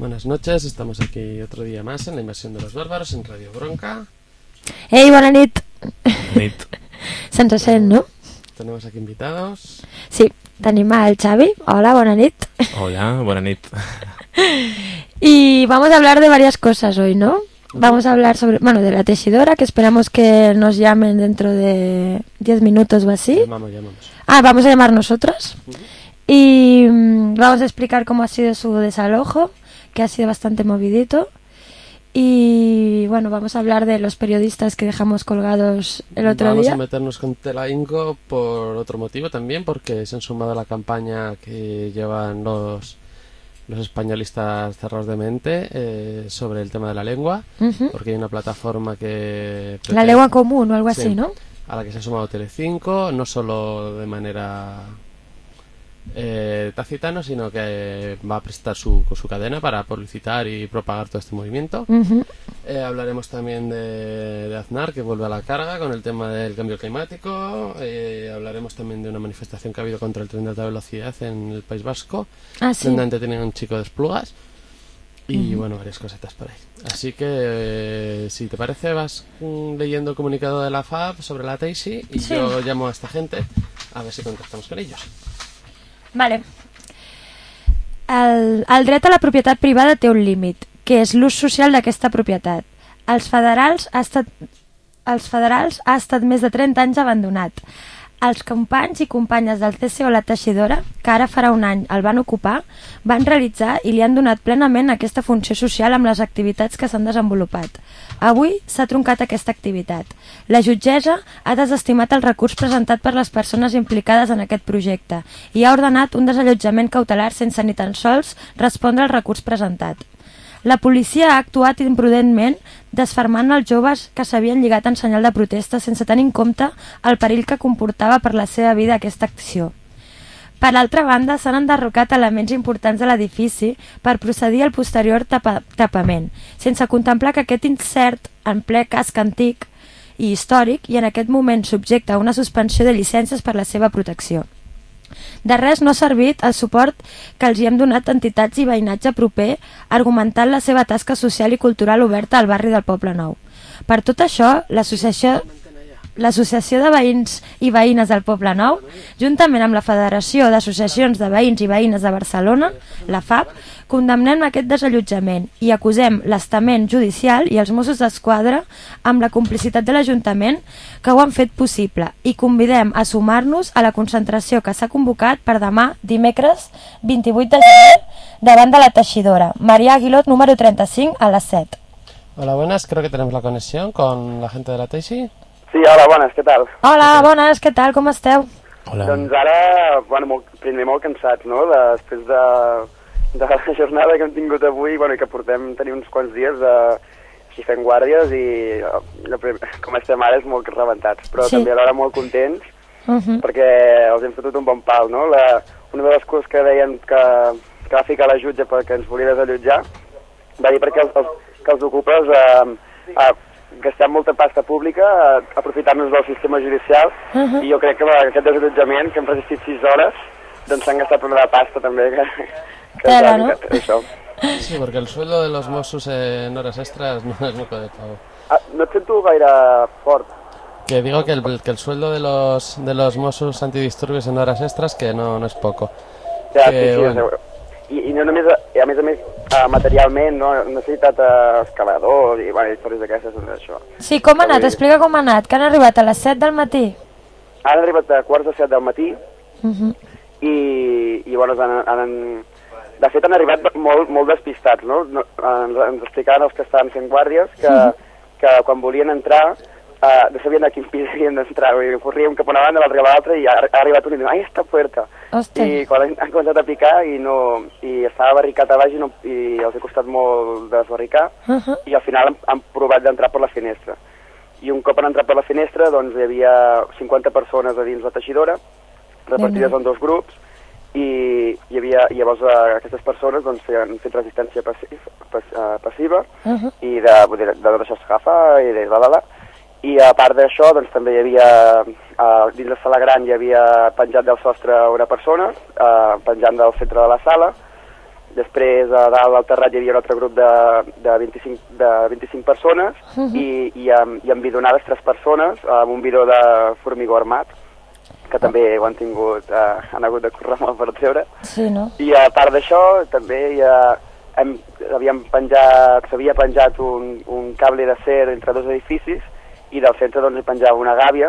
Buenas noches, estamos aquí otro día más en La Invasión de los Bárbaros en Radio Bronca. Ei, bona nit. Bona nit. Se'ns sent, no? Tenemos aquí invitados. Sí, tenim al Xavi. Hola, bona nit. Hola, buena nit. Y vamos a hablar de varias cosas hoy, ¿no? Vamos a hablar sobre, de la tejedora, que esperamos que nos llamen dentro de 10 minutos o así. Llamamos. Ah, vamos a llamar nosotros. Y vamos a explicar cómo ha sido su desalojo, que ha sido bastante movidito. Y bueno, vamos a hablar de los periodistas que dejamos colgados el otro día. Vamos a meternos con Tela Inco por otro motivo también, porque se han sumado a la campaña que llevan los españolistas cerrados de mente sobre el tema de la lengua, porque hay una plataforma que... La lengua común o algo así, ¿no? A la que se ha sumado Telecinco, no solo de manera tácita, sino que va a prestar su cadena para publicitar y propagar todo este movimiento. Hablaremos también de Aznar, que vuelve a la carga con el tema del cambio climático. Hablaremos también de una manifestación que ha habido contra el tren de alta velocidad en el País Vasco, ¿sí? donde antes tenían un chico de Esplugas. Y bueno, varias cosetas por ahí. Así que, si te parece, vas leyendo el comunicado de la FAB sobre la TASI y sí. Yo llamo a esta gente a ver si contactamos con ellos. Vale. El dret a la propietat privada té un límit, que és l'ús social d'aquesta propietat. Els federals ha estat més de 30 anys abandonat. Els companys i companyes del CCO La Teixidora, que ara farà un any el van ocupar, van realitzar i li han donat plenament aquesta funció social amb les activitats que s'han desenvolupat. Avui s'ha truncat aquesta activitat. La jutgessa ha desestimat el recurs presentat per les persones implicades en aquest projecte i ha ordenat un desallotjament cautelar sense ni tan sols respondre al recurs presentat. La policia ha actuat imprudentment desfermant els joves que s'havien lligat en senyal de protesta sense tenir en compte el perill que comportava per la seva vida aquesta acció. Per altra banda, s'han enderrocat elements importants de l'edifici per procedir al posterior tapament, sense contemplar que aquest incert en ple casc antic i històric i en aquest moment subjecte a una suspensió de llicències per la seva protecció. De res no ha servit el suport que els hi hem donat entitats i veïnatge proper argumentant la seva tasca social i cultural oberta al barri del Poble Nou. Per tot això, l'Associació de Veïns i Veïnes del Poble Nou, juntament amb la Federació d'Associacions de Veïns i Veïnes de Barcelona, la FAB, condemnem aquest desallotjament i acusem l'estament judicial i els Mossos d'Esquadra amb la complicitat de l'Ajuntament que ho han fet possible i convidem a sumar-nos a la concentració que s'ha convocat per demà, dimecres 28 de gener, davant de la Teixidora, María Aguilot, número 35, a les 7. Hola, buenas, creo que tenemos la conexión con la gente de la TASI. Sí, hola, bones, què tal? Hola, bones, què tal, com esteu? Hola. Doncs ara, primer molt cansats, no?, després de la jornada que hem tingut avui, i que tenim uns quants dies així fent guàrdies i com estem ara és molt rebentats, però sí. També alhora molt contents perquè els hem fotut un bon pal, no? Una de les coses que deien que va ficar la jutge perquè ens volia desallotjar va dir perquè els ocupes gastem molta pasta pública aprofitant-nos del sistema judicial i jo crec que aquest desallotjament que hem resistit 6 hores doncs s'han gastat una de pasta també que ¿no? Això. Sí, porque el sueldo de los Mossos en horas extras no es moco de pavo. No et sento gaire fort. Que digo que el sueldo de los Mossos antidisturbios en horas extras que no es poco. Ja, que, sí, bueno. I no només, a més materialment, no he necessitat escalador i històries d'aquestes, doncs això. Sí, com ha anat? Explica com ha anat, que han arribat a les 7 del matí. Han arribat a quarts de 7 del matí i bueno, de fet han arribat molt despistats, no? Ens explicaven els que estaven fent guàrdies que quan volien entrar no sabien a quin pis havien d'entrar, corríem cap a una banda, l'altra a l'altra i ha arribat un i diu, ai, està puerta. Hosti. I quan han començat a picar i estava barricat a baix i els ha costat molt desbarricar i al final han provat d'entrar per la finestra. I un cop han entrat per la finestra doncs hi havia 50 persones a dins la teixidora, repartides en 2 grups i hi havia, llavors aquestes persones doncs han fet resistència passiva i de no deixar-se agafar i de I a part d'això, doncs, també hi havia, dins la sala gran hi havia penjat del sostre una persona, penjant del centre de la sala, Després, a dalt al terrat hi havia un altre grup de 25 persones i amb bidonades 3 persones, amb un bidó de formigó armat, que també ho han tingut, han hagut de córrer molt per treure. Sí, no? I a part d'això, també s'havia penjat un cable d'acer entre 2 edificis i del centre doncs, hi penjava una gàbia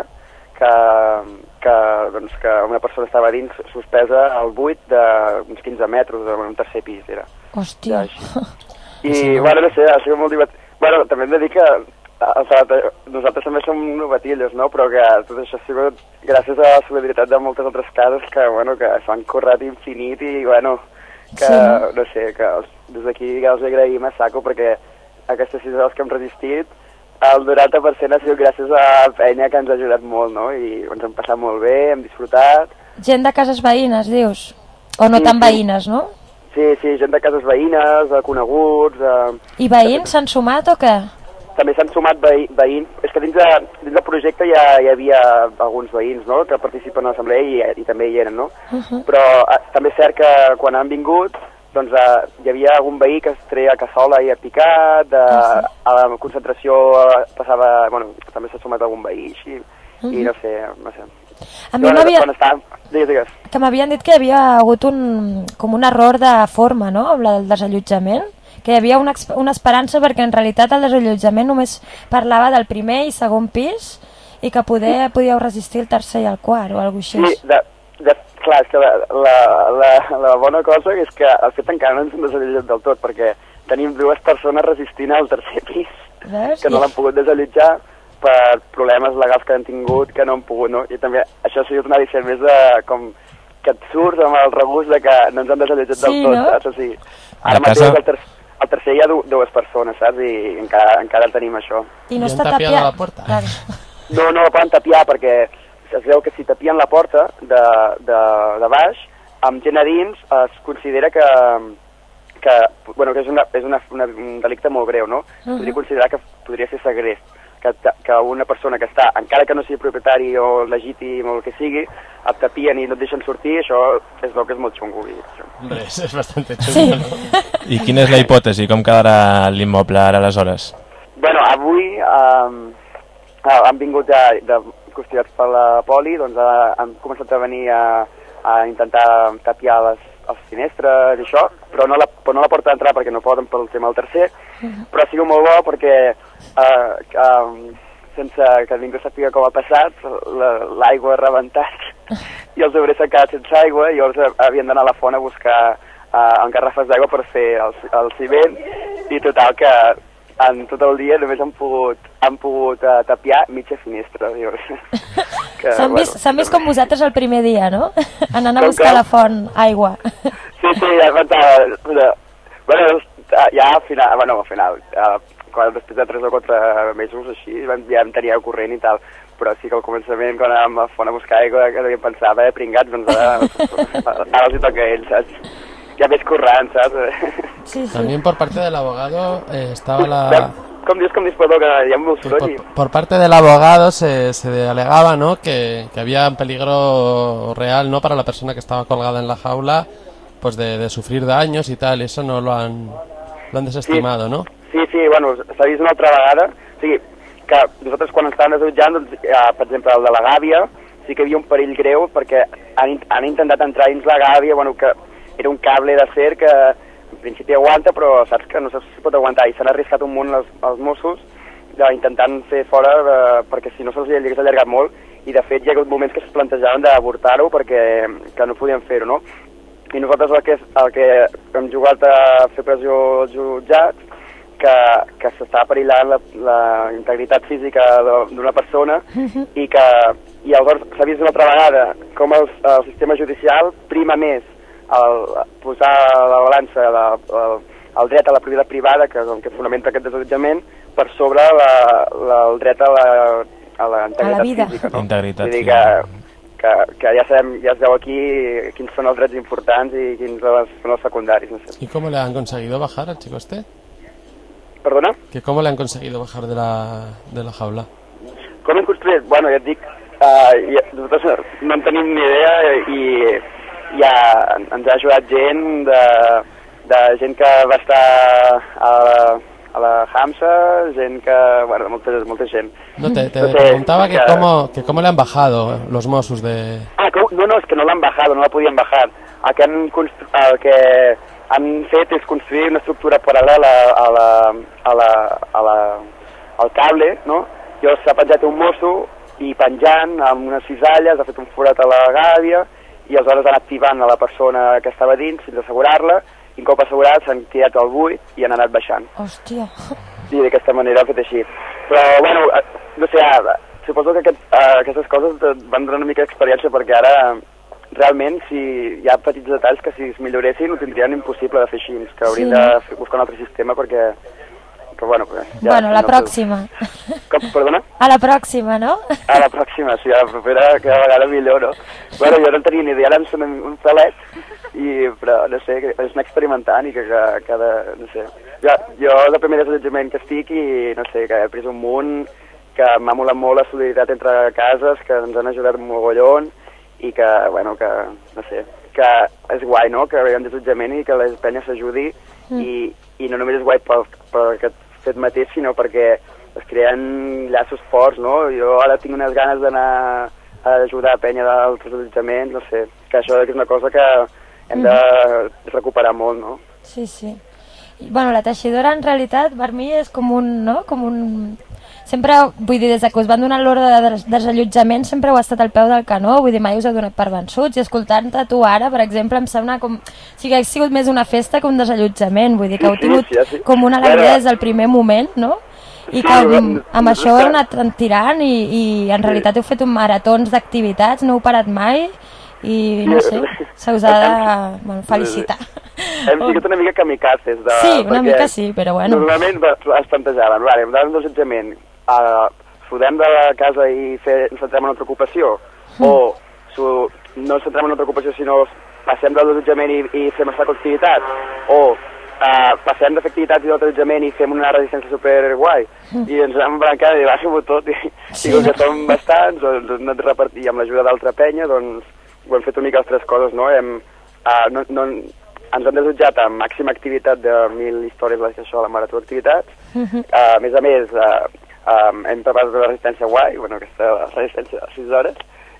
que una persona estava dins suspesa al buit d'uns 15 metres, un tercer pis era. Hòstia. I, bueno, no sé, ha sigut molt divertit. Bueno, també hem de dir que nosaltres també som novatillos, no? Però que tot això ha sigut gràcies a la solidaritat de moltes altres cases que, bueno, que s'han corret infinit i, bueno, que, no sé, que des d'aquí els agraïm a saco perquè aquestes 6 hores que hem resistit el 90% ha sigut gràcies a la penya que ens ha ajudat molt, no? I ens hem passat molt bé, hem disfrutat. Gent de cases veïnes, dius? O no tan veïnes, no? Sí, gent de cases veïnes, de coneguts... I veïns s'han sumat o què? També s'han sumat veïns. És que dins del projecte ja hi havia alguns veïns, no?, que participen a l'assemblea i també hi eren, no? Però també és cert que quan han vingut doncs hi havia algun veí que es treia cassola i ha picat, a la concentració passava, bueno, també s'ha sumat algun veí així, i no sé. A mi Digues. Que m'havien dit que hi havia hagut com un error de forma, no?, amb el desallotjament, que hi havia una esperança perquè en realitat el desallotjament només parlava del primer i segon pis i que podíeu resistir el tercer i el quart o alguna cosa així. Sí, clar, és que la bona cosa és que el fet encara no ens hem desallotjat del tot, perquè tenim 2 persones resistint al tercer pis, que no l'han pogut desallotjar per problemes legals que han tingut, que no han pogut, no? I també això ha sigut una edició més de com que et surts amb el regust de que no ens han desallotjat del tot, no? Saps? O sigui, ara mateix al tercer hi ha 2 persones, saps? I encara tenim això. I no està tapiat la porta? No la poden tapiar perquè es veu que si tapien la porta de baix, amb gent a dins es considera que és un delicte molt greu, no? Podria considerar que podria ser segrest, que una persona que està, encara que no sigui propietari o legítim o el que sigui, et tapien i no et deixen sortir, això es veu que és molt xungo. Hombre, és bastant xungo, no? I quina és la hipòtesi? Com quedarà l'immoble ara aleshores? Bueno, avui han vingut custodiats per la poli, doncs han començat a venir a intentar tapiar les finestres i això, però no la porta d'entrar perquè no poden pel tema del tercer, però ha sigut molt bo perquè sense que ningú sàpiga com ha passat, l'aigua ha rebentat i els obrers s'han quedat sense aigua i llavors havien d'anar a la font a buscar en garrafes d'aigua per fer el ciment i total que en tot el dia només han pogut tapiar mitja finestra. S'han vist com vosaltres el primer dia, no? Anant a buscar a la font aigua. Sí, ja pensava... Ja al final, després de 3 o 4 mesos així, ja em tenia corrent i tal, però sí que al començament, quan anàvem a la font a buscar aigua, que devien pensar, pringats, doncs ara els hi toca a ells, saps? Ya ves currant, ¿sabes? Sí. También por parte del abogado estaba la... Por parte del abogado se alegaba, ¿no?, que había un peligro real, ¿no?, para la persona que estaba colgada en la jaula, pues de sufrir daños y tal. Eso no lo han desestimado, ¿no? Sí, bueno, s'ha vist una altra vegada. O sigui, que nosaltres quan estàvem desallotjant, doncs, per exemple, el de la gàbia, sí que hi havia un perill greu perquè han intentat entrar dins la gàbia, bueno, que era un cable d'acer que en principi aguanta, però saps que no saps si pot aguantar, i s'han arriscat un munt els Mossos intentant fer fora perquè si no se'ls hagués allargat molt, i de fet hi ha hagut moments que es plantejaven d'avortar-ho perquè no podien fer-ho, no? I nosaltres el que hem jugat a fer pressió als jutjats, que s'està perillant la integritat física d'una persona i llavors s'ha vist una altra vegada com el sistema judicial prima més posar a la balança el dret a la propietat privada, que fonamenta aquest desallotjament, per sobre el dret a la integritat física. No? Integritat, vull dir que ja sabem, ja es veu aquí quins són els drets importants i quins són els secundaris. No sé. ¿Y cómo le han conseguido bajar al chico este? ¿Perdona? ¿Que cómo le han conseguido bajar de la jaula? Com hem construït? Bueno, ja et dic, nosaltres no en tenim ni idea i ja ens ha ajudat gent de gent que va estar a la Hamsa, gent que... bueno, molta gent. No, te preguntaba que cómo le han bajado los Mossos de... No, es que no l'han bajado, no la podien bajar. El que han fet és construir una estructura paral·lela al cable, no? Jo s'ha penjat un mosso i penjant amb unes cisalles ha fet un forat a la gàbia i aleshores han activant a la persona que estava dins fins a assegurar-la i un cop assegurat s'han tirat al buit i han anat baixant. Hòstia. I d'aquesta manera ha fet així. Però, bueno, no sé, suposo que aquestes coses van donar una mica d'experiència perquè ara realment si hi ha petits detalls que si es milloressin ho tindrien impossible de fer així, que haurien de buscar un altre sistema perquè bueno, ja, bueno, la pròxima. Perdona? A la pròxima, no? A la pròxima, sí, a la propera cada vegada millor, no? Bueno, jo no tenia ni idea, ara em sona un pelet, però no sé, és anar experimentant i que cada, no sé... Jo el primer desallotjament que estic i, no sé, que he pres un munt, que m'ha molat molt la solidaritat entre cases, que ens han ajudat un mogollon i que, bueno, que, no sé, que és guai, no?, que hi ha un desallotjament i que la penya s'ajudi i no només és guai per aquest fet mateix, sinó perquè es creen llaços forts, no? Jo ara tinc unes ganes d'anar a ajudar a penya d'altres allotjaments, no sé, que això és una cosa que hem de recuperar molt, no? Sí, sí. Bueno, la teixidora en realitat per mi és com un, no?, com un... Sempre, vull dir, des que us van donar l'ordre de desallotjament sempre heu estat al peu del canó, vull dir, mai us heu donat per vençuts, i escoltant-te tu ara, per exemple, em sembla com... O sigui, ha sigut més una festa que un desallotjament, vull dir, que heu tingut com una alegria des del primer moment, no? I que amb això heu anat tirant i en realitat heu fet un maratons d'activitats, no heu parat mai i no sé, se us ha de felicitar. Hem sigut una mica kamikazes. Sí, una mica sí, però bueno. Normalment es plantejaven, vale, hem de un desallotjament, fodem de la casa i ens centrem en una altra ocupació, o no ens centrem en una altra ocupació sinó passem del desallotjament i fem aquesta activitat, o passem de fer activitats i del desallotjament i fem una resistència superguai, i ens hem embrancat i baixem-ho tot, i com que som bastants, doncs hem anat repartir amb l'ajuda d'altra penya, doncs ho hem fet una mica les tres coses, no? Ens han desitjat amb màxima activitat de 1.000 històries d'això a la marató d'activitats. A més, hem preparat la resistència guai, bueno, aquesta resistència de 6 hores,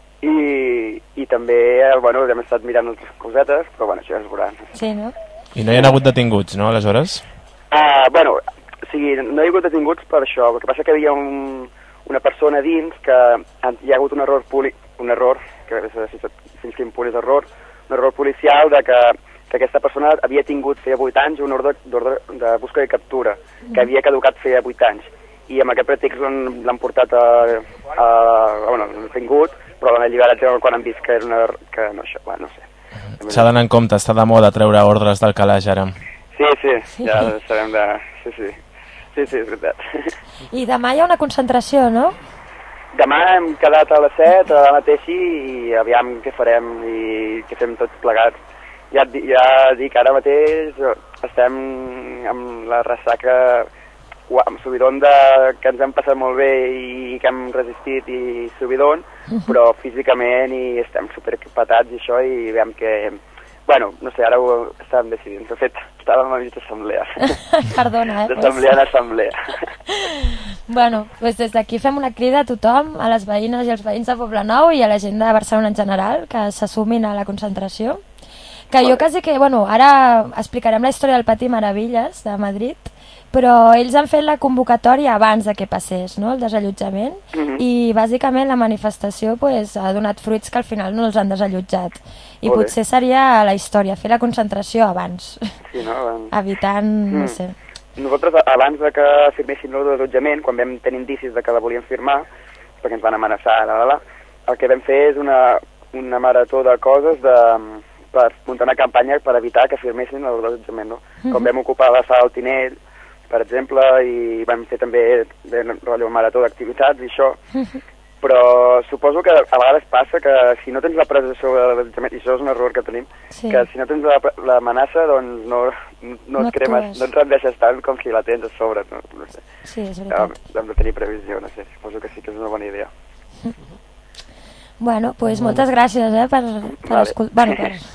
i també, bueno, hem estat mirant altres cosetes, però bueno, això ja es veurà. Sí, no? I no hi ha hagut detinguts, no, aleshores? Bueno, o sigui, no hi ha hagut detinguts per això, el que passa que hi havia una persona dins que hi ha hagut un error, que fins quin punt és error, un error policial de que aquesta persona havia tingut feia 8 anys un ordre de busca i captura, que havia caducat feia 8 anys, i amb aquest pretext l'han portat bueno, l'han tingut, però l'han alliberat quan han vist que era una... que no, això, bueno, no sé. S'ha d'anar en compte, està de moda treure ordres del calaix ara. Sí, ja sabem de... Sí, és veritat. I demà hi ha una concentració, no? Demà hem quedat a les 7, a la mateixa, i aviam què farem i què fem tots plegats. Ja dic, ara mateix estem amb la ressaca, amb subidon que ens hem passat molt bé i que hem resistit i subidon, però físicament i estem superpatats i això, i veiem que... Bueno, no sé, ara ho estàvem decidint. De fet, estàvem a mig d'assemblea. Perdona, d'assemblea en assemblea. Bueno, doncs des d'aquí fem una crida a tothom, a les veïnes i als veïns de Poblenou i a la gent de Barcelona en general, que s'assumin a la concentració. Que jo quasi que, bueno, ara explicarem la història del Pati Meravilles de Madrid, però ells han fet la convocatòria abans de que passés, no?, el desallotjament, i bàsicament la manifestació pues, ha donat fruits que al final no els han desallotjat. I potser seria la història, fer la concentració abans, sí, no? Evitant, no sé... Nosaltres, abans de que firmessin l'ordre d'allotjament, quan vam tenir indicis de que la volien firmar, perquè ens van amenaçar, el que vam fer és una marató de coses per muntar una campanya per evitar que firmessin l'ordre d'allotjament, no? Com vam ocupar la sala del Tinell, per exemple, i vam fer també un marató d'activitats i això, però suposo que a vegades passa que si no tens la presa sobre l'allotjament, i això és un error que tenim, que si no tens l'amenaça, doncs no et cremes, no et rendeixes tant com si la tens a sobre, no sé. Sí, és veritat. Hem de tenir previsió, no sé, suposo que sí que és una bona idea. Bueno, doncs moltes gràcies per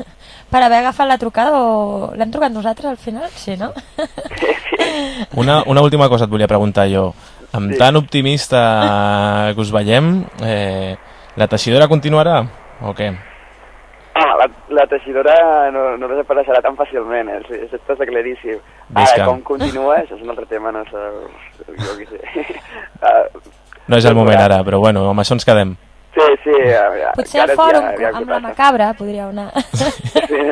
per haver agafat la trucada o... L'hem trucat nosaltres al final? Sí, no? Una última cosa et volia preguntar jo. Amb tan optimista que us veiem, la teixidora continuarà o què? La teixidora no desapareixerà tan fàcilment, això està claríssim. Ara, com continua, això és un altre tema, no sé, jo què sé. No és el moment ara, però bueno, amb això ens quedem. Sí. Potser al fòrum, amb la macabra, podríeu anar. Sí,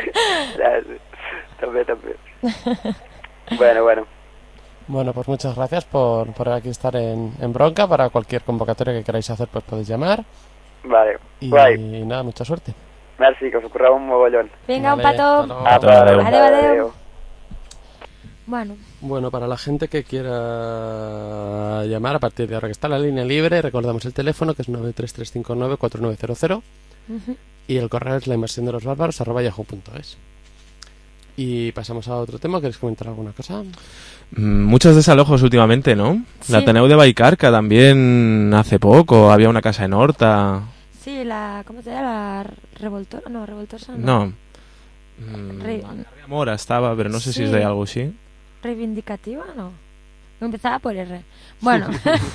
també. Bueno. Bueno, pues muchas gracias por aquí estar en Bronca. Para cualquier convocatoria que queráis hacer, pues podéis llamar. Vale, y nada, mucha suerte. Merci, que us ocorreu un mogollón. Venga, un petó. Adeu. Bueno, para la gente que quiera llamar a partir de ahora que está la línea libre, recordamos el teléfono que es 933594900 y el correo es lainversiondeleosbarbaros@yahoo.es. Y pasamos a otro tema. ¿Queréis comentar alguna cosa? Muchos desalojos últimamente, ¿no? Sí. La Ateneu de Vallcarca también hace poco, había una casa en Horta. Sí, ¿cómo se llama? La Revoltora, no, Revoltosa no. Mora estaba, pero no sé si es de algo así. ¿Reivindicativa? No. Empezaba por R. Bueno.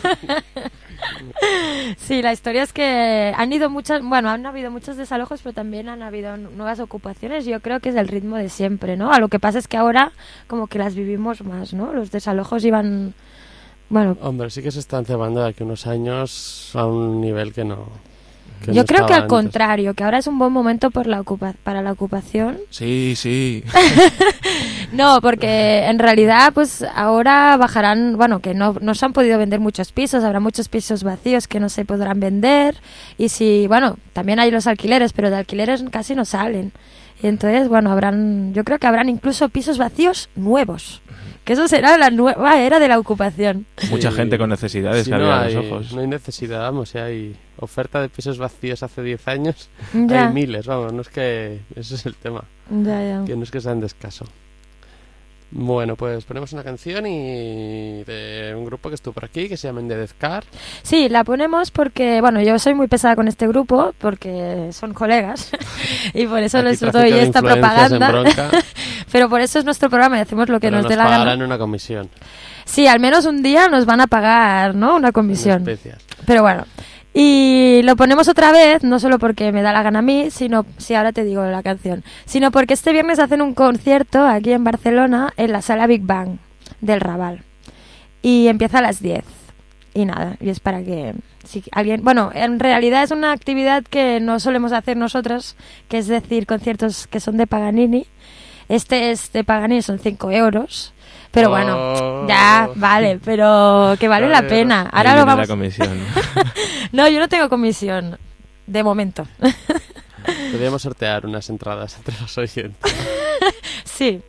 Sí, la historia es que han habido muchos desalojos, pero también han habido nuevas ocupaciones. Yo creo que es el ritmo de siempre, ¿no? Lo que pasa es que ahora como que las vivimos más, ¿no? Los desalojos iban... Bueno... Hombre, sí que se están cebando de aquí unos años a un nivel que no... Yo creo que al contrario, que ahora es un buen momento para la ocupación. Sí. No, porque en realidad pues ahora bajarán, bueno, que no se han podido vender muchos pisos, habrá muchos pisos vacíos que no se podrán vender y si, bueno, también hay los alquileres, pero de alquileres casi no salen. Y entonces, bueno, yo creo que habrán incluso pisos vacíos nuevos. Que eso será la nueva era de la ocupación. Mucha gente con necesidades, si no hay, los ojos. No hay necesidad, vamos, si hay oferta de pisos vacíos hace 10 años, hay miles, vamos, no es que... Ese es el tema. Ya. Que no es que sean de escaso. Bueno, pues ponemos una canción de un grupo que estuvo por aquí, que se llama The Death Car. Sí, la ponemos porque, bueno, yo soy muy pesada con este grupo, porque son colegas, y por eso les doy esta propaganda. Pero por eso es nuestro programa y hacemos lo que nos dé la gana. Nos pagarán una comisión. Sí, al menos un día nos van a pagar, ¿no? Una comisión. Pero bueno. Y lo ponemos otra vez, no solo porque me da la gana a mí, sino, si ahora te digo la canción, sino porque este viernes hacen un concierto aquí en Barcelona, en la sala Big Bang del Raval. Y empieza a las 10. Y nada, y es para que si alguien... Bueno, en realidad es una actividad que no solemos hacer nosotros, que es decir, conciertos que son de Paganini. Este es de Paganini, son 5 euros. Pero bueno, ya, vale, pero que vale la pena. Ahora lo vamos... la comisión. No, yo no tengo comisión, de momento. Podríamos sortear unas entradas entre los oyentes. Sí.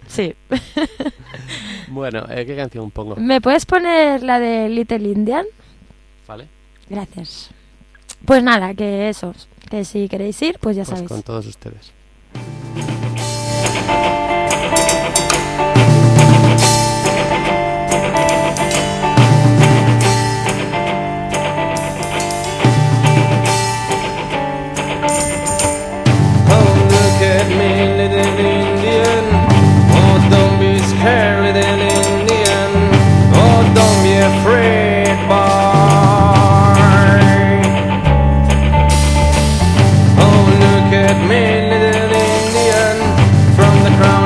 Bueno, ¿qué canción pongo? ¿Me puedes poner la de Little Indian? Vale. Gracias. Pues nada, que eso, que si queréis ir, pues ya sabéis. Con todos ustedes. From the crown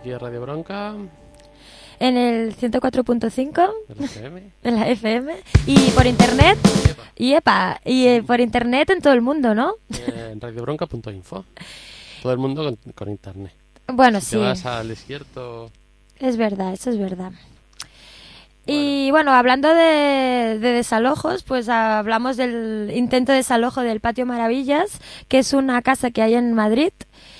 aquí a Radio Bronca. En el 104.5 En la FM. en la FM y por internet y por internet en todo el mundo, ¿no? En radiobronca.info. Todo el mundo con internet. Bueno, Si sí. te vas al desierto... Es verdad, eso es verdad. Y bueno, hablando de desalojos, pues hablamos del intento de desalojo del Patio Maravillas, que es una casa que hay en Madrid.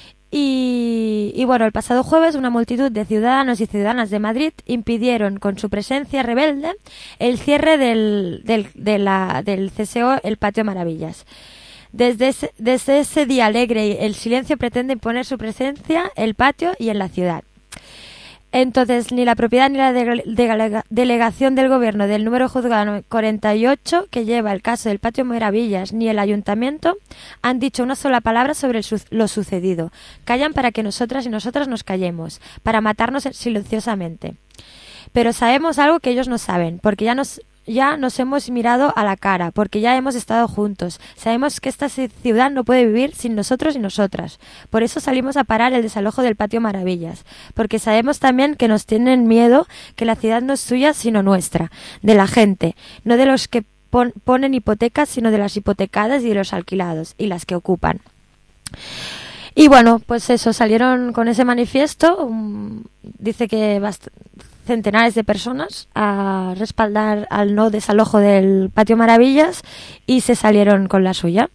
Y bueno, el pasado jueves una multitud de ciudadanos y ciudadanas de Madrid impidieron con su presencia rebelde el cierre del CSO, el Patio Maravillas. Desde ese día alegre, el silencio pretende imponer su presencia, el patio y en la ciudad. Entonces, ni la propiedad ni la delegación del gobierno del número juzgado 48, que lleva el caso del Patio Maravillas, ni el ayuntamiento han dicho una sola palabra sobre lo sucedido. Callan para que nosotras y nosotras nos callemos, para matarnos silenciosamente. Pero sabemos algo que ellos no saben, porque ya nos hemos mirado a la cara, porque ya hemos estado juntos. Sabemos que esta ciudad no puede vivir sin nosotros y nosotras. Por eso salimos a parar el desalojo del Patio Maravillas, porque sabemos también que nos tienen miedo, que la ciudad no es suya sino nuestra, de la gente, no de los que ponen hipotecas, sino de las hipotecadas y de los alquilados y las que ocupan. Y bueno, pues eso, salieron con ese manifiesto, dice que centenares de personas a respaldar al no desalojo del Patio Maravillas y se salieron con la suya.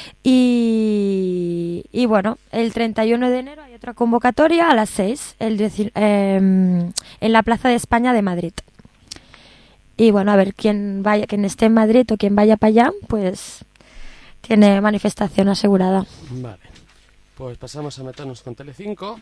Y bueno, el 31 de enero hay otra convocatoria a las 6 en la Plaza de España de Madrid. Y bueno, a ver, quien esté en Madrid o quien vaya para allá, pues tiene manifestación asegurada. Vale. Pues pasamos a meternos con Telecinco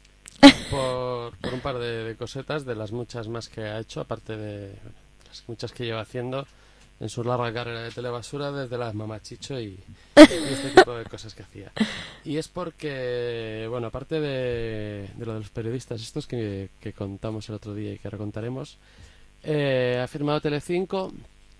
por un par de cosetas de las muchas más que ha hecho, aparte de las muchas que lleva haciendo en su larga carrera de telebasura desde las Mamachicho y este tipo de cosas que hacía. Y es porque, bueno, aparte de lo de los periodistas estos que contamos el otro día y que recontaremos, ha firmado Telecinco,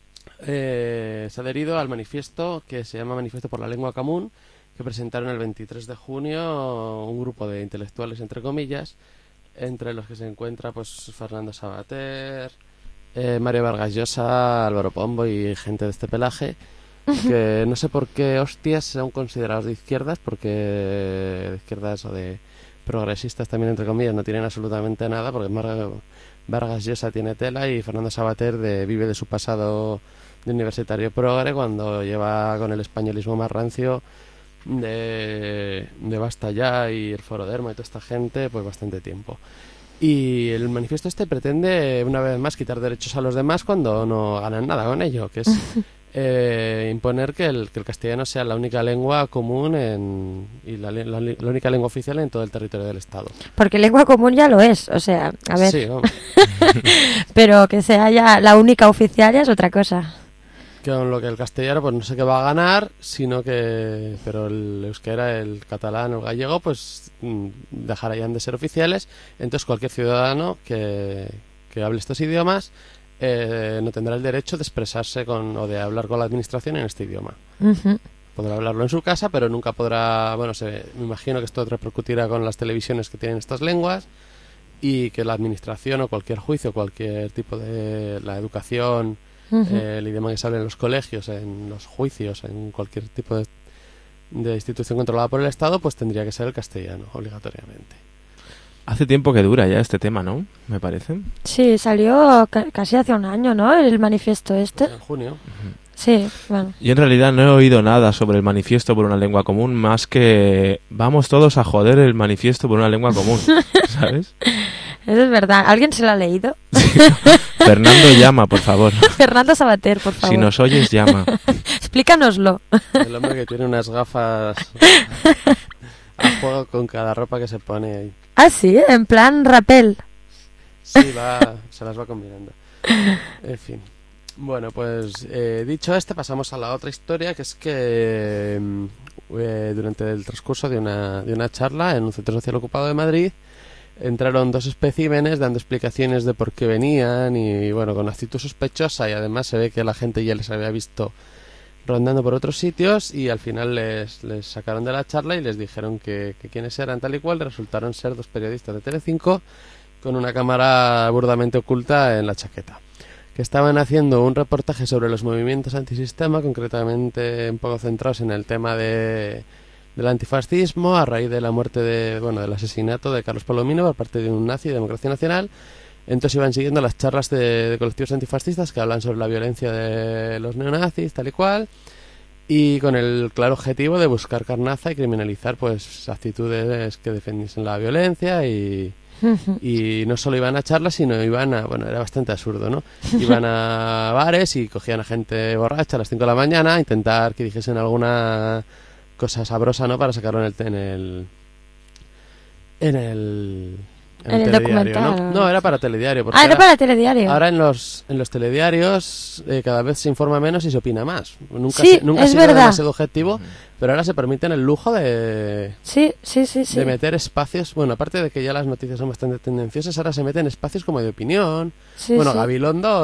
se ha adherido al manifiesto que se llama Manifiesto por la Lengua Común, que presentaron el 23 de junio un grupo de intelectuales, entre comillas, entre los que se encuentra pues Fernando Savater, Mario Vargas Llosa, Álvaro Pombo y gente de este pelaje, que no sé por qué hostias son considerados de izquierdas, porque de izquierdas o de progresistas también, entre comillas, no tienen absolutamente nada, porque Vargas Llosa tiene tela y Fernando Savater vive de su pasado de universitario progre, cuando lleva con el españolismo más rancio de Basta Ya y el Foro Derma y toda esta gente pues bastante tiempo. Y el manifiesto este pretende una vez más quitar derechos a los demás cuando no ganan nada con ello, que es imponer que el castellano sea la única lengua común y la única lengua oficial en todo el territorio del Estado. Porque lengua común ya lo es, o sea, a ver. Sí, vamos. Pero que sea ya la única oficial ya es otra cosa. Con lo que el castellano pues no sé qué va a ganar, pero el euskera, el catalán o el gallego pues dejarían de ser oficiales. Entonces cualquier ciudadano que hable estos idiomas no tendrá el derecho de expresarse o de hablar con la administración en este idioma. Uh-huh. Podrá hablarlo en su casa, pero nunca podrá, me imagino que esto repercutirá con las televisiones que tienen estas lenguas, y que la administración o cualquier juicio, cualquier tipo de la educación, el idioma que se habla en los colegios, en los juicios, en cualquier tipo de institución controlada por el Estado, pues tendría que ser el castellano, obligatoriamente. Hace tiempo que dura ya este tema, ¿no? Me parece. Sí, salió casi hace un año, ¿no? El manifiesto este. En junio. Sí, bueno. Yo en realidad no he oído nada sobre el manifiesto por una lengua común, más que vamos todos a joder el manifiesto por una lengua común, ¿sabes? Eso es verdad. ¿Alguien se lo ha leído? Sí. Fernando, llama, por favor. Fernando Savater, por favor. Si nos oyes, llama. Explícanoslo. El hombre que tiene unas gafas a juego con cada ropa que se pone ahí. Ah, sí, en plan rapel. Sí, se las va combinando. En fin. Bueno, pues dicho pasamos a la otra historia, que es que durante el transcurso de una charla en un centro social ocupado de Madrid entraron dos especímenes dando explicaciones de por qué venían y bueno, con actitud sospechosa, y además se ve que la gente ya les había visto rondando por otros sitios, y al final les sacaron de la charla y les dijeron que quiénes eran tal y cual. Resultaron ser 2 periodistas de Telecinco con una cámara burdamente oculta en la chaqueta, que estaban haciendo un reportaje sobre los movimientos antisistema, concretamente un poco centrados en el tema del antifascismo a raíz de la muerte del asesinato de Carlos Palomino por parte de un nazi de Democracia Nacional. Entonces iban siguiendo las charlas de colectivos antifascistas que hablan sobre la violencia de los neonazis, tal y cual, y con el claro objetivo de buscar carnaza y criminalizar pues actitudes que defienden la violencia y no solo iban a charlas, sino iban a... Bueno, era bastante absurdo, ¿no? Iban a bares y cogían a gente borracha a las 5 de la mañana a intentar que dijesen alguna cosa sabrosa, ¿no? Para sacarlo en el telediario, ¿no? Era para telediario. Era para telediario. Ahora en los telediarios cada vez se informa menos y se opina más. Nunca es ha sido verdad. demasiado objetivo, pero ahora se permiten el lujo de meter espacios. Bueno, aparte de que ya las noticias son bastante tendenciosas, ahora se meten espacios como de opinión. Gabilondo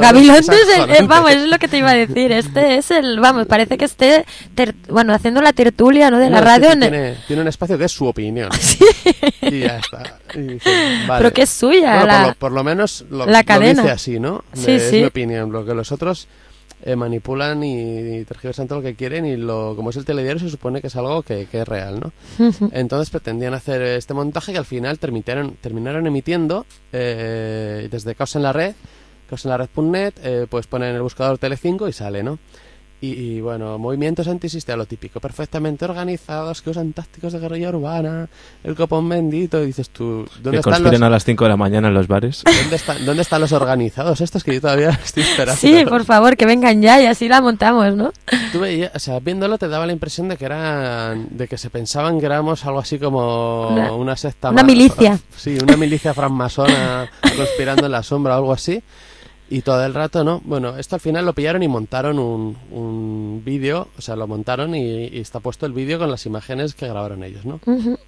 es lo que te iba a decir. Este es parece que esté haciendo la tertulia, ¿no? De la radio. Tiene un espacio que es su opinión. Sí. Y ya está. Y dice, vale. Pero que es suya. Por lo menos la cadena. Lo dice así, ¿no? Es mi opinión. Lo que los otros manipulan y tergiversan todo lo que quieren, y como es el telediario se supone que es algo que es real, ¿no? Entonces pretendían hacer este montaje que al final terminaron emitiendo desde Caos en la Red, caosenlared.net, pues ponen en el buscador Telecinco y sale, ¿no? Y bueno, movimientos antisistema, lo típico, perfectamente organizados, que usan tácticos de guerrilla urbana, el copón bendito, y dices tú, ¿dónde están conspiran a las 5 de la mañana en los bares? ¿Dónde están los organizados estos que yo todavía estoy esperando? Sí, por favor, que vengan ya y así la montamos, ¿no? Tú veías, viéndolo te daba la impresión de que se pensaban que éramos algo así como una secta, una milicia. Sí, una milicia francmasona conspirando en la sombra o algo así. Y todo el rato, ¿no? Bueno, esto al final lo pillaron y montaron un vídeo, lo montaron y está puesto el vídeo con las imágenes que grabaron ellos, ¿no?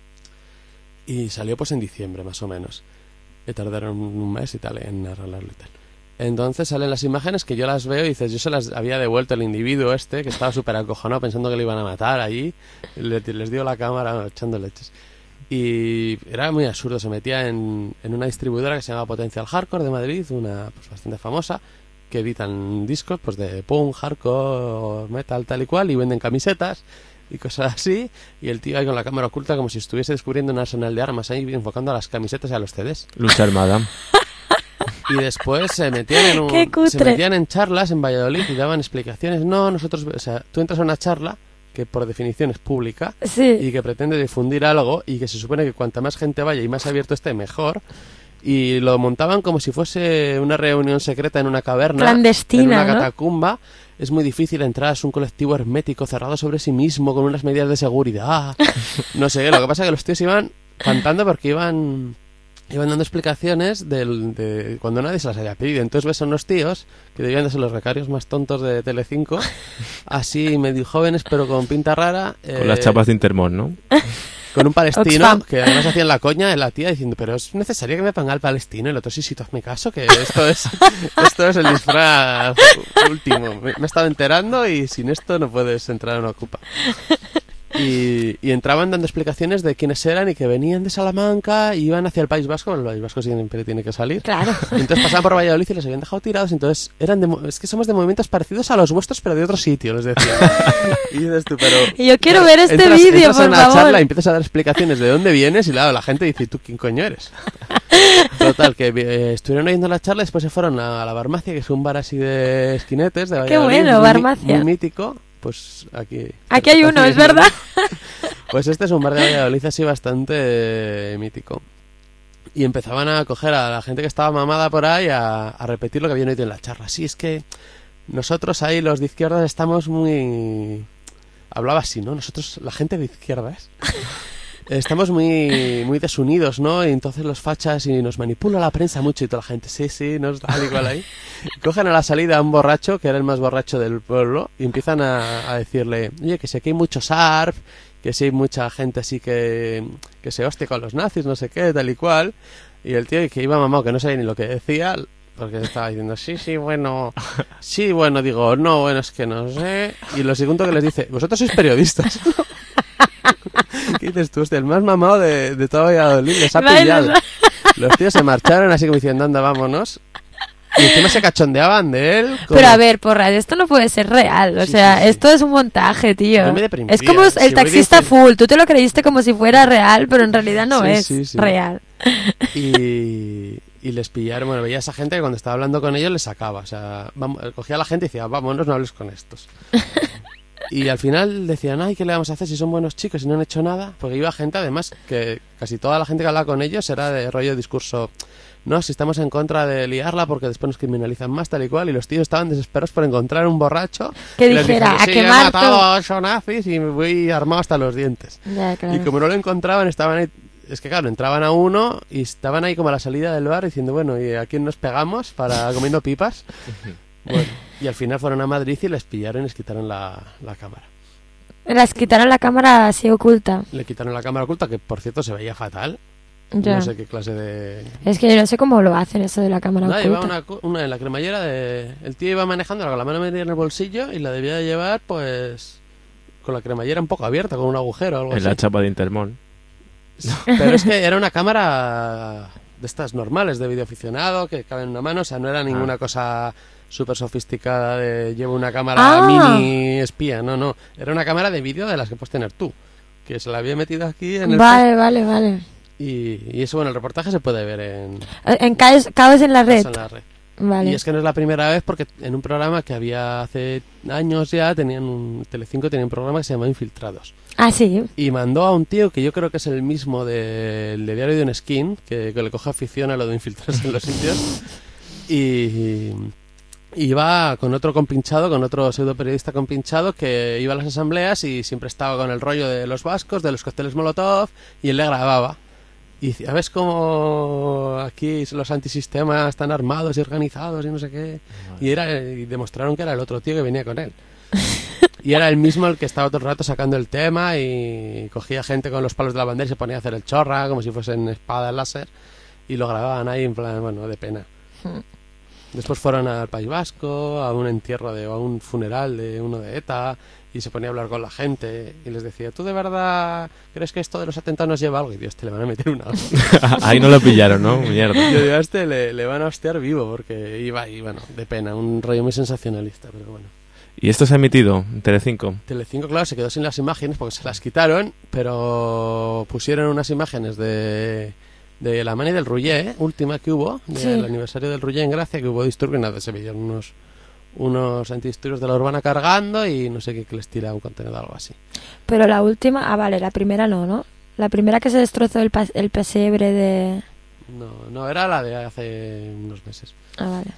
Y salió pues en diciembre, más o menos. Tardaron un mes y tal en arreglarlo y tal. Entonces salen las imágenes que yo las veo y dices, yo se las había devuelto el individuo que estaba súper acojonado pensando que le iban a matar allí. Les dio la cámara echando leches. Y era muy absurdo. Se metía en una distribuidora que se llama Potencial Hardcore de Madrid, una pues bastante famosa, que editan discos pues de punk, hardcore, metal, tal y cual, y venden camisetas y cosas así, y el tío ahí con la cámara oculta como si estuviese descubriendo un arsenal de armas ahí enfocando a las camisetas y a los CDs. Lucha armada. Y después se metían en charlas en Valladolid y daban explicaciones. No, nosotros, tú entras a una charla que por definición es pública y que pretende difundir algo, y que se supone que cuanta más gente vaya y más abierto esté, mejor. Y lo montaban como si fuese una reunión secreta en una caverna, clandestina, en una ¿no? catacumba. Es muy difícil entrar, es un colectivo hermético, cerrado sobre sí mismo, con unas medidas de seguridad. No sé, lo que pasa es que los tíos iban cantando porque iban dando explicaciones de cuando nadie se las había pedido. Entonces ves a unos tíos que debían de ser los becarios más tontos de Telecinco, así medio jóvenes pero con pinta rara, con las chapas de Intermón, ¿no? Con un palestino que además hacían la coña de la tía diciendo, pero es necesario que me ponga el palestino. Y el otro, sí, tú hazme caso, que esto es el disfraz último. Me he estado enterando y sin esto no puedes entrar a una ocupa. Y entraban dando explicaciones de quiénes eran y que venían de Salamanca y iban hacia el País Vasco. El País Vasco siempre tiene que salir. Claro. Y entonces pasaban por Valladolid y les habían dejado tirados. Entonces es que somos de movimientos parecidos a los vuestros, pero de otro sitio, les decía. Y dices tú, pero... Y yo quiero ver este vídeo, entras por a una favor. charla y empiezas a dar explicaciones de dónde vienes y la gente dice, ¿y tú quién coño eres? Total, que estuvieron oyendo la charla y después se fueron a la Barmacia, que es un bar así de esquinetes de Valladolid. Qué bueno, Barmacia. Muy mítico. Pues aquí hay uno, es verdad. Pues este es un bar de Valladolid así bastante mítico. Y empezaban a coger a la gente que estaba mamada por ahí a repetir lo que habían oído en la charla. Sí, es que nosotros ahí, los de izquierdas, estamos muy... Hablaba así, ¿no? Nosotros, la gente de izquierdas, estamos muy desunidos, ¿no? Y entonces los fachas y nos manipula la prensa mucho y toda la gente, sí, nos da igual ahí. Cogen a la salida a un borracho, que era el más borracho del pueblo, y empiezan a decirle, oye, que si aquí hay mucho SARP, que si hay mucha gente así que se hostia con los nazis, no sé qué, tal y cual. Y el tío que iba mamado, que no sabía ni lo que decía, Porque estaba diciendo, sí, bueno, digo, no, bueno, es que no sé. Y lo segundo que les dice, vosotros sois periodistas. ¿Qué dices tú? Hostia, el más mamado de todo Valladolid les ha pillado. Los tíos se marcharon así como diciendo, anda, vámonos. Y encima se cachondeaban de él. Como... Pero a ver, porra, esto no puede ser real. O sea, esto es un montaje, tío. Es como el taxista full. Tú te lo creíste como si fuera real, pero en realidad no es real. Y les pillaron. Bueno, veía a esa gente que cuando estaba hablando con ellos les sacaba. O sea, cogía a la gente y decía, vámonos, no hables con estos. Y al final decían, ay, ¿qué le vamos a hacer si son buenos chicos y no han hecho nada? Porque iba gente, además, que casi toda la gente que hablaba con ellos era de rollo discurso... No, si estamos en contra de liarla porque después nos criminalizan más, tal y cual. Y los tíos estaban desesperados por encontrar un borracho que dijera, a quemar todo. He matado a 8 nazis y me voy armado hasta los dientes. Ya, claro. Y como no lo encontraban, estaban ahí... Es que claro, entraban a uno y estaban ahí como a la salida del bar diciendo, bueno, ¿y a quién nos pegamos para comiendo pipas? Bueno, y al final fueron a Madrid y les pillaron y les quitaron la cámara. Les quitaron la cámara así oculta. Le quitaron la cámara oculta, que por cierto se veía fatal. Ya. No sé qué clase de... Es que yo no sé cómo lo hacen eso de la cámara oculta. Iba una en la cremallera el tío iba manejando con la mano metida en el bolsillo y la debía de llevar pues con la cremallera un poco abierta, con un agujero o algo así. En la chapa de Intermol. Pero es que era una cámara de estas normales, de videoaficionado, que cabe en una mano, o sea, no era ninguna cosa súper sofisticada de llevo una cámara mini espía, no. Era una cámara de vídeo de las que puedes tener tú, que se la había metido aquí en el... Vale. Y eso, bueno, el reportaje se puede ver en Caos en la red. Vale. Y es que no es la primera vez porque en un programa que había hace años ya, Telecinco tenía un programa que se llamaba Infiltrados. Ah, sí. Y mandó a un tío que yo creo que es el mismo del de Diario de un Skin, que le coge afición a lo de infiltrarse en los sitios. Y iba con otro compinchado, con otro pseudo periodista compinchado que iba a las asambleas y siempre estaba con el rollo de los vascos, de los cócteles Molotov, y él le grababa. Y decía, ¿ves cómo aquí los antisistemas están armados y organizados y no sé qué? Y demostraron que era el otro tío que venía con él. Y era el mismo el que estaba todo el rato sacando el tema y cogía gente con los palos de la bandera y se ponía a hacer el chorra como si fuesen espadas láser y lo grababan ahí en plan, bueno, de pena. Después fueron al País Vasco, a un entierro a un funeral de uno de ETA y se ponía a hablar con la gente y les decía, ¿tú de verdad crees que esto de los atentados nos lleva a algo? Y Dios, te le van a meter una hostia. Ahí no lo pillaron, ¿no? Mierda. Yo digo, a este le van a hostiar vivo porque iba ahí, bueno, de pena, un rollo muy sensacionalista, pero bueno. ¿Y esto se ha emitido en Telecinco? Telecinco, claro, se quedó sin las imágenes porque se las quitaron, pero pusieron unas imágenes de la mani del Rullé, última que hubo, del aniversario del Rullé en Gracia, que hubo disturbios, nada, se veían unos antidisturbios de la Urbana cargando y no sé qué les tira un contenedor o algo así. Pero la última, vale, la primera no. La primera que se destrozó el pesebre de... No, era la de hace unos meses. Ah, vale.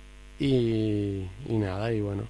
Y nada, y bueno.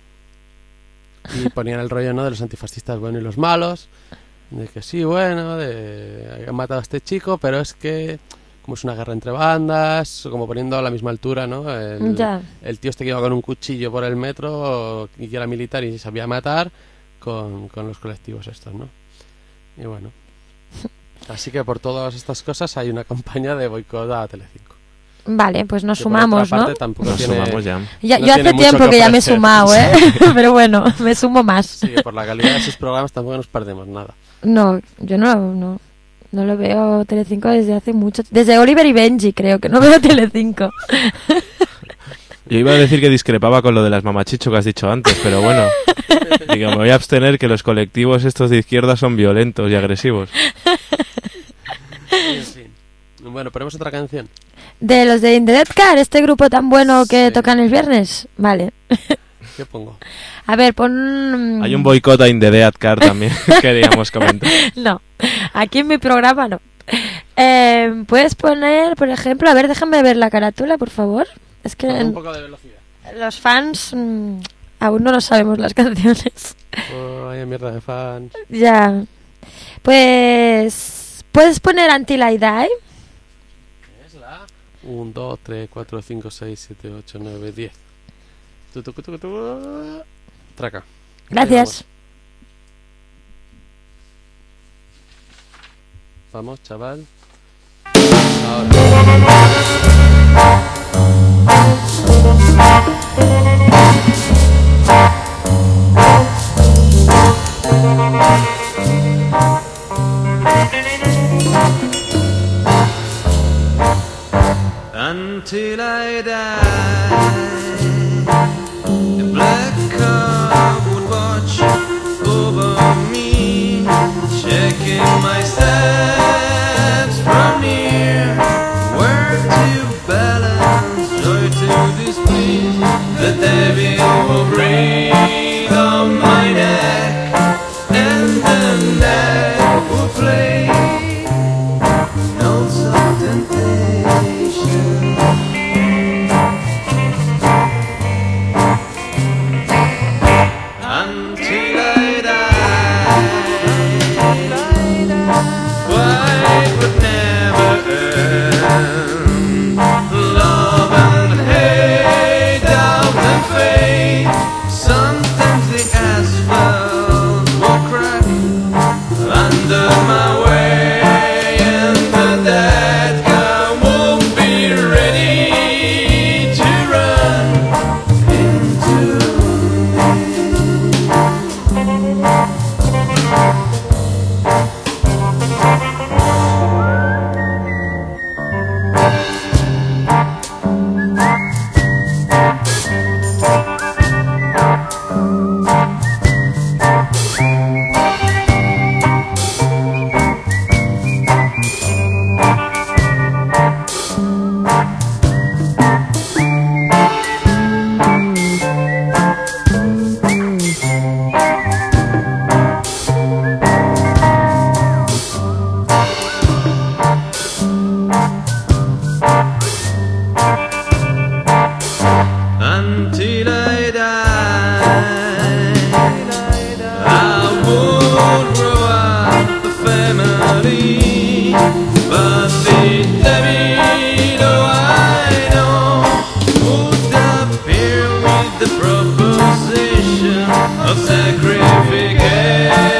Y ponían el rollo, ¿no?, de los antifascistas buenos y los malos, de que sí, bueno, han matado a este chico, pero es que como es una guerra entre bandas, como poniendo a la misma altura, ¿no? El tío este que iba con un cuchillo por el metro y que era militar y sabía matar con los colectivos estos, ¿no? Y bueno, así que por todas estas cosas hay una campaña de boicot a Telecinco. Vale, pues nos sumamos, ¿no? Nos sumamos ya. Yo hace tiempo que ya me he sumado, ¿eh? Pero bueno, me sumo más. Sí, por la calidad de sus programas tampoco nos perdemos nada. No, yo no lo veo Telecinco desde hace mucho. Desde Oliver y Benji creo que no veo Telecinco. Yo iba a decir que discrepaba con lo de las mamachicho que has dicho antes, pero bueno, digo, me voy a abstener, que los colectivos estos de izquierda son violentos y agresivos. En fin. Bueno, ponemos otra canción. De los de In The Dead Car, este grupo tan bueno que tocan el viernes. Vale. ¿Qué pongo? A ver, pon... Hay un boicot a In The Dead Car también, queríamos comentar. No, aquí en mi programa no. Puedes poner, por ejemplo, a ver, déjame ver la carátula, por favor. Es que un poco de velocidad. Los fans aún no nos sabemos las canciones. Oh, vaya mierda de fans. Ya. Pues... ¿puedes poner Until I Die? 1, 2, 3, 4, 5, 6, 7, 8, 9, 10. Traca. Gracias. Vamos, chaval. Ahora. position of sacrification.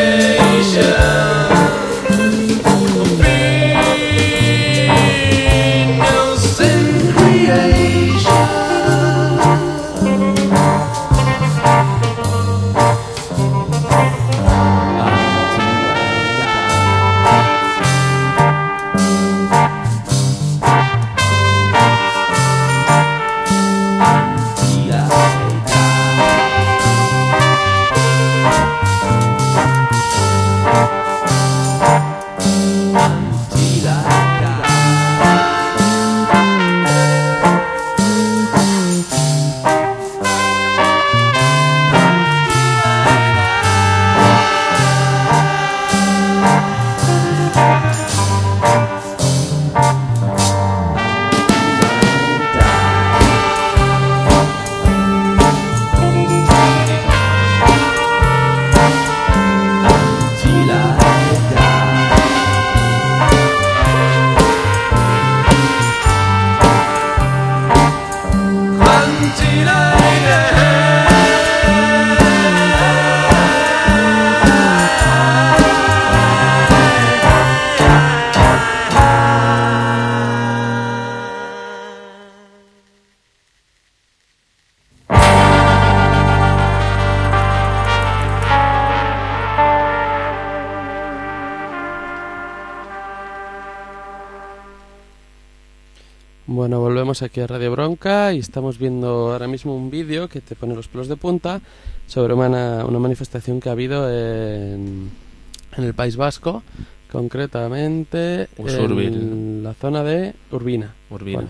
Bueno, volvemos aquí a Radio Bronca y estamos viendo ahora mismo un vídeo que te pone los pelos de punta sobre una manifestación que ha habido en el País Vasco, concretamente en la zona de Urbina. Bueno,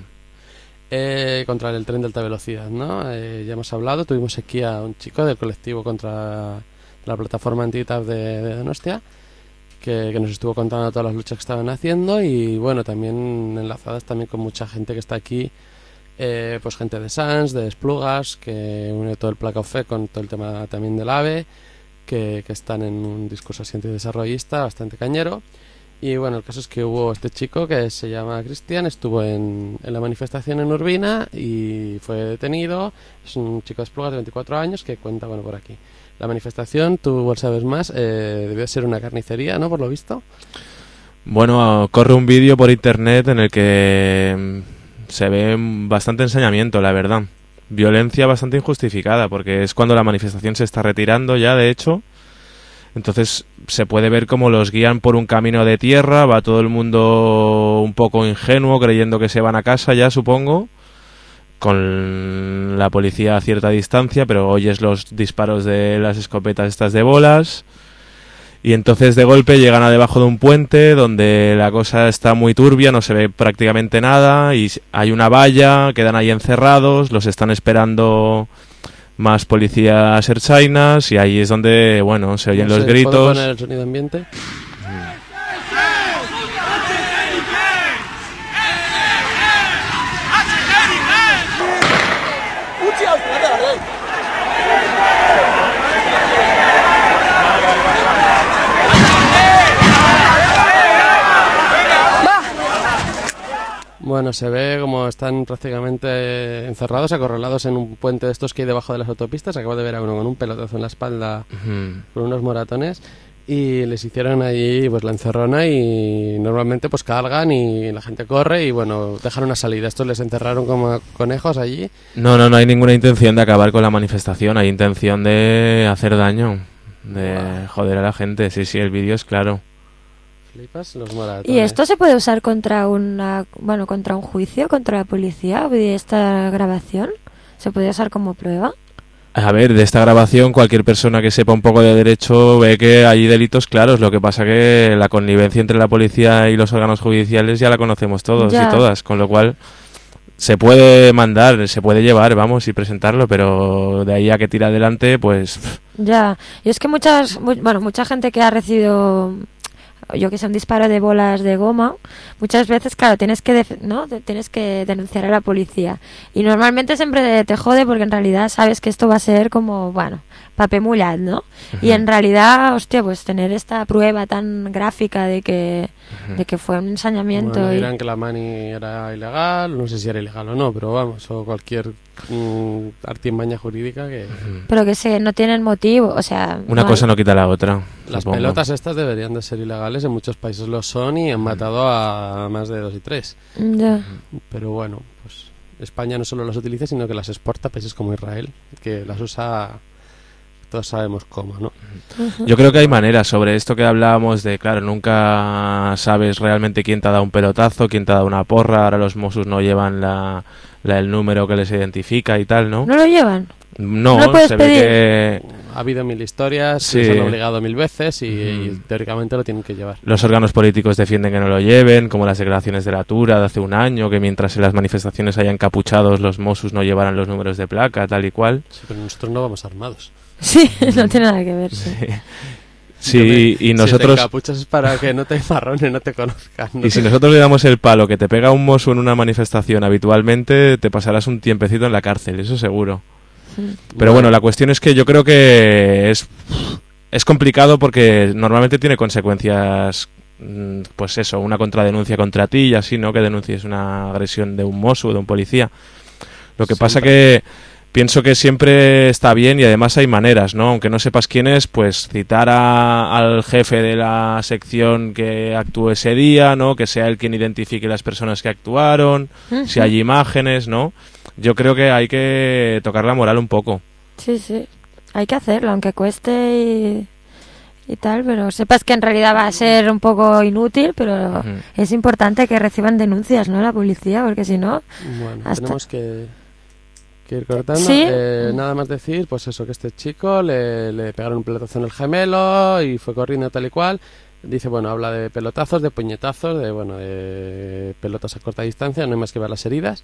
contra el tren de alta velocidad, ¿no? Ya hemos hablado, tuvimos aquí a un chico del colectivo contra la plataforma anti-TAP de Donostia, que nos estuvo contando todas las luchas que estaban haciendo y bueno, también enlazadas también con mucha gente que está aquí, pues gente de SANS, de Esplugas, que une todo el Placaufé con todo el tema también del AVE, que están en un discurso así antidesarrollista bastante cañero. Y bueno, el caso es que hubo este chico que se llama Cristian, estuvo en la manifestación en Urbina y fue detenido. Es un chico de Esplugas de 24 años que cuenta, bueno, por aquí. La manifestación, tú sabes más, debió ser una carnicería, ¿no? Por lo visto. Bueno, corre un vídeo por internet en el que se ve bastante ensañamiento, la verdad. Violencia bastante injustificada, porque es cuando la manifestación se está retirando ya, de hecho. Entonces se puede ver cómo los guían por un camino de tierra, va todo el mundo un poco ingenuo, creyendo que se van a casa ya, supongo, con la policía a cierta distancia, pero oyes los disparos de las escopetas estas de bolas, y entonces de golpe llegan a debajo de un puente donde la cosa está muy turbia, no se ve prácticamente nada, y hay una valla, quedan ahí encerrados, los están esperando más policías erchainas, y ahí es donde, bueno, se oyen los gritos. ¿Puedo poner el sonido ambiente? Bueno, se ve como están prácticamente encerrados, acorralados en un puente de estos que hay debajo de las autopistas. Acabo de ver a uno con un pelotazo en la espalda, con unos moratones, y les hicieron allí pues la encerrona, y normalmente pues cargan y la gente corre y bueno, dejan una salida. Estos les encerraron como conejos allí. No hay ninguna intención de acabar con la manifestación, hay intención de hacer daño, de joder a la gente. Sí, el vídeo es claro. Flipas los moratones. ¿Y esto se puede usar contra un juicio, contra la policía? ¿Esta grabación se puede usar como prueba? A ver, de esta grabación cualquier persona que sepa un poco de derecho ve que hay delitos claros. Lo que pasa que la connivencia entre la policía y los órganos judiciales ya la conocemos todos y todas, con lo cual se puede mandar, se puede llevar, vamos, y presentarlo, pero de ahí a que tira adelante, pues... Ya, y es que mucha gente que ha recibido yo que sé, un disparo de bolas de goma, muchas veces, claro, tienes que denunciar a la policía. Y normalmente siempre te jode porque en realidad sabes que esto va a ser como, bueno, paper mullat, ¿no? Uh-huh. Y en realidad, hostia, pues tener esta prueba tan gráfica de que fue un ensañamiento. Bueno, dirán que la mani era ilegal, no sé si era ilegal o no, pero vamos, o cualquier artimaña jurídica que... Pero que no tienen motivo, o sea... Una cosa no quita la otra. Las supongo. Pelotas estas deberían de ser ilegales, en muchos países lo son y han matado a más de 2 y 3. Ya. Pero bueno, pues España no solo las utiliza, sino que las exporta a países como Israel, que las usa... Todos sabemos cómo, ¿no? Yo creo que hay maneras sobre esto que hablábamos de, claro, nunca sabes realmente quién te ha dado un pelotazo, quién te ha dado una porra, ahora los Mossos no llevan el número que les identifica y tal, ¿no? ¿No lo llevan? No, ¿No lo puedes se pedir? ve que... Ha habido 1000 historias, Sí. se han obligado 1000 veces y teóricamente lo tienen que llevar. Los órganos políticos defienden que no lo lleven, como las declaraciones de la Tura de hace un año, que mientras en las manifestaciones haya encapuchados los Mossos no llevaran los números de placa, tal y cual. Sí, pero nosotros no vamos armados. Sí, no tiene nada que ver, sí. Sí, y nosotros... Si te encapuchas es para que no te marrones, no te conozcan. ¿no? Y si nosotros le damos el palo que te pega un mozo en una manifestación habitualmente, te pasarás un tiempecito en la cárcel, eso seguro. Pero bueno, la cuestión es que yo creo que es complicado porque normalmente tiene consecuencias, pues eso, una contradenuncia contra ti y así, ¿no? Que denuncies una agresión de un mozo o de un policía. Lo que pasa que pienso que siempre está bien y además hay maneras, ¿no? Aunque no sepas quién es, pues citar al jefe de la sección que actúe ese día, ¿no? Que sea él quien identifique las personas que actuaron, si hay imágenes, ¿no? Yo creo que hay que tocar la moral un poco. Sí, sí. Hay que hacerlo, aunque cueste y tal, pero sepas que en realidad va a ser un poco inútil, pero es importante que reciban denuncias, ¿no? La policía, porque si no... Bueno, tenemos que ir cortando. ¿Sí? Nada más decir, pues eso, que este chico le pegaron un pelotazo en el gemelo y fue corriendo tal y cual. Dice, bueno, habla de pelotazos, de puñetazos, de pelotas a corta distancia, no hay más que ver las heridas.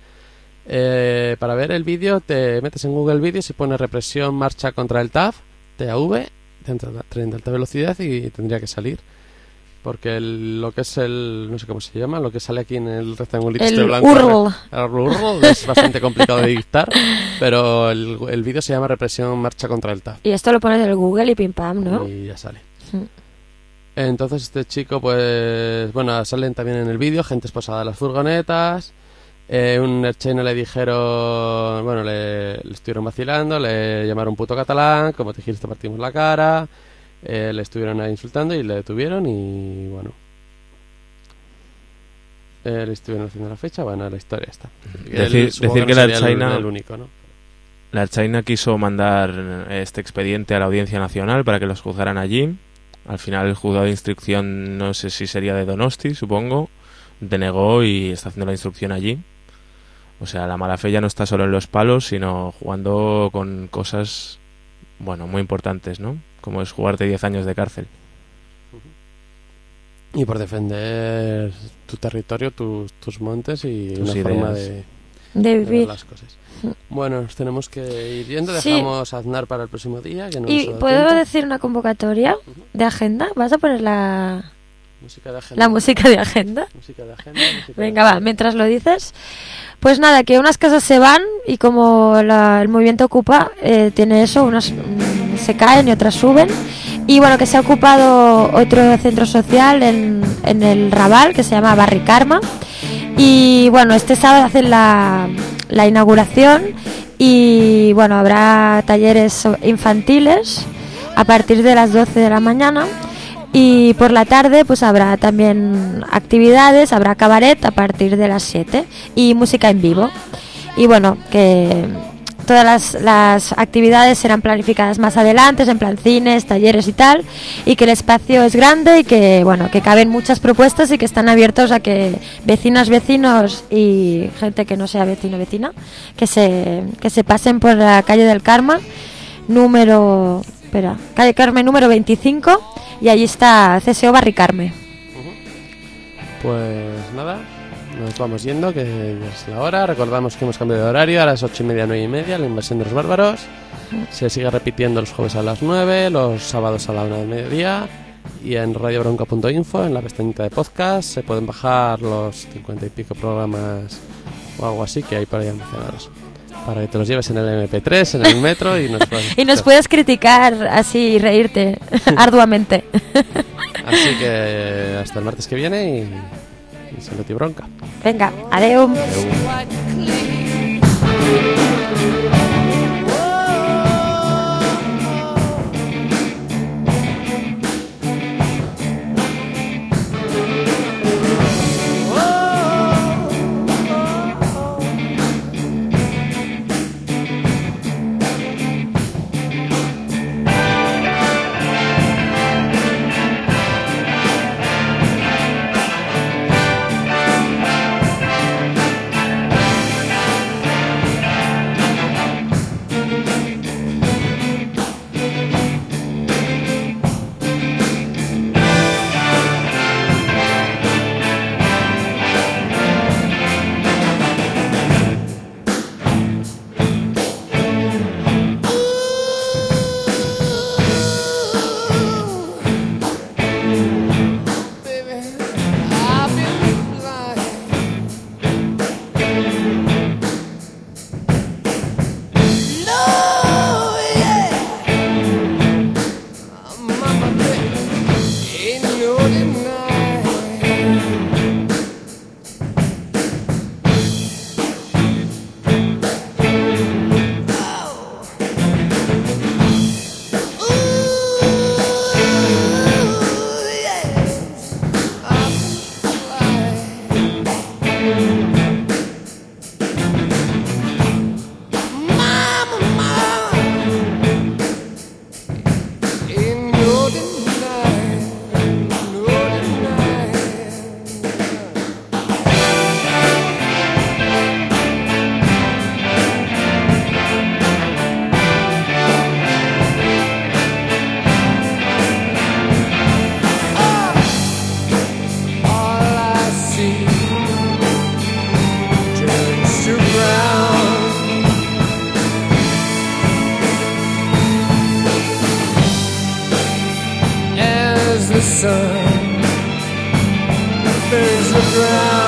Para ver el vídeo te metes en Google Vídeos y pones represión marcha contra el TAV, TAV, tren de alta velocidad y tendría que salir. Porque lo que es no sé cómo se llama, lo que sale aquí en el rectangulito este blanco. El URL es bastante complicado de dictar, pero el vídeo se llama represión marcha contra el TAV. Y esto lo pones en el Google y pim pam, ¿no? Y ya sale. Entonces este chico, pues, bueno, salen también en el vídeo gente esposada a las furgonetas. Un erchaino le dijeron, bueno, le estuvieron vacilando, le llamaron puto catalán, como te giras te partimos la cara, le estuvieron ahí insultando y le detuvieron y bueno, le estuvieron haciendo la fecha, bueno, la historia está. Decir que la erchaina, el único, ¿no? La erchaina quiso mandar este expediente a la Audiencia Nacional para que los juzgaran allí. Al final el juzgado de instrucción, no sé si sería de Donosti, supongo, denegó y está haciendo la instrucción allí. O sea, la mala fe ya no está solo en los palos, sino jugando con cosas, bueno, muy importantes, ¿no? Como es jugarte 10 años de cárcel. Y por defender tu territorio, tus montes y tus una ideas. forma de vivir ver las cosas. Bueno, nos tenemos que ir yendo. Dejamos a Aznar para el próximo día. Que no ¿Y puedo decir una convocatoria de agenda? ¿Vas a poner la música de agenda? La música de agenda. Música de agenda. Venga, va, mientras lo dices. Pues nada, que unas casas se van y como el movimiento Ocupa tiene eso, unas se caen y otras suben. Y bueno, que se ha ocupado otro centro social en el Raval, que se llama Barri Carme. Y bueno, este sábado hacen la inauguración y bueno, habrá talleres infantiles a partir de las 12 de la mañana. Y por la tarde pues habrá también actividades, habrá cabaret a partir de las 7 y música en vivo. Y bueno, que todas las actividades serán planificadas más adelante, en plan cines, talleres y tal, y que el espacio es grande y que bueno, que caben muchas propuestas y que están abiertos a que vecinas, vecinos y gente que no sea vecino, vecina, que se pasen por la calle del Carme, calle Carme número 25, y allí está CSO Barri Carme. Pues nada, nos vamos yendo, que es la hora. Recordamos que hemos cambiado de horario, a las 8:30, 9:30, la invasión de los bárbaros. Se sigue repitiendo los jueves a las 9, los sábados a la 1 del mediodía. Y en radiobronca.info, en la pestañita de podcast, se pueden bajar los 50 y pico programas o algo así que hay por ahí almacenados. Para que te los lleves en el MP3, en el metro y nos puedes criticar así y reírte arduamente. Así que hasta el martes que viene y salut y bronca. Venga, adeu. Sun burns the ground.